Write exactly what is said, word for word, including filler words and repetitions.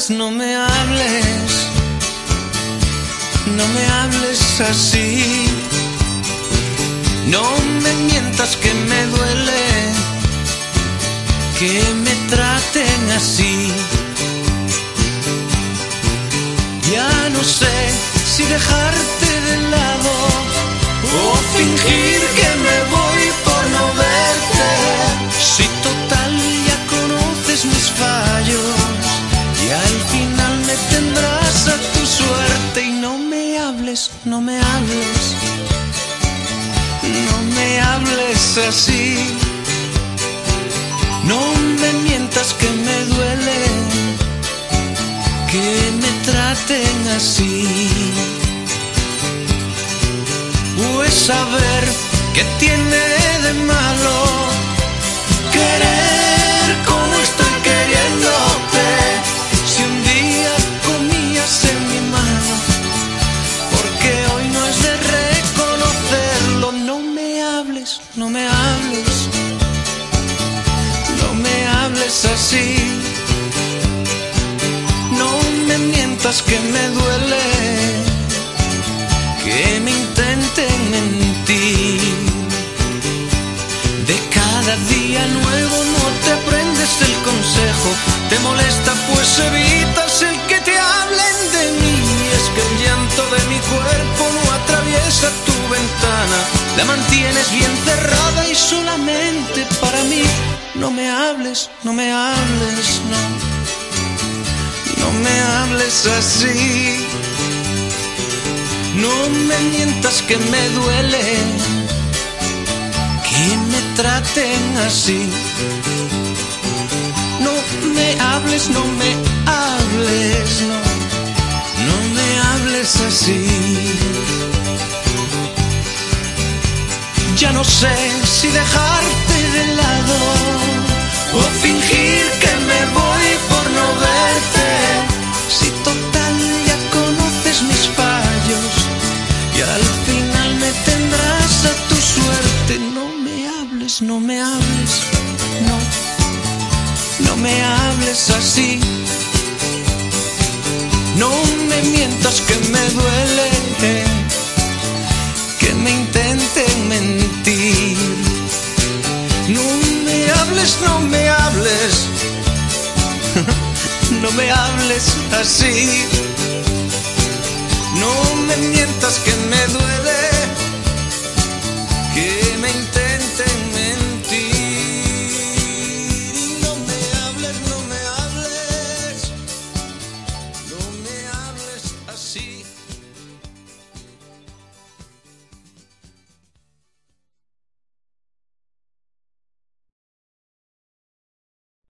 hables, no me hables, no me hables así. No me mientas que me duele que me traten así. Ya no sé si dejarte de lado o fingir que me voy por no verte. Si total ya conoces mis fallos y al final me tendrás a tu suerte. Y no me hables, no me hables, no me hables así. No me mientas que me duele que me traten así. Pues saber qué tiene de malo querer como estoy queriéndote. Si un día comías en mi mano, porque hoy no es de reconocerlo. No me hables, no me hables, no me hables así. No me mientas que me duele que me intenten mentir. De cada día nuevo no te aprendes el consejo. Te molesta pues evitas el que te hablen de mí. Es que el llanto de mi cuerpo no atraviesa tu ventana. La mantienes bien cerrada y solamente para mí. No me hables, no me hables, no. No me hables así. No me mientas que me duele que me traten así. No me hables, no me hables, no. No me hables así. Ya no sé si dejarte de lado o fingir que me voy por no verte. Si total ya conoces mis fallos y al final me tendrás a tu suerte. No me hables, no me hables, no. No me hables así. No me mientas que me duele que me intenten mentir. No me hables, no me hables, no me hables así. No me mientas que me duele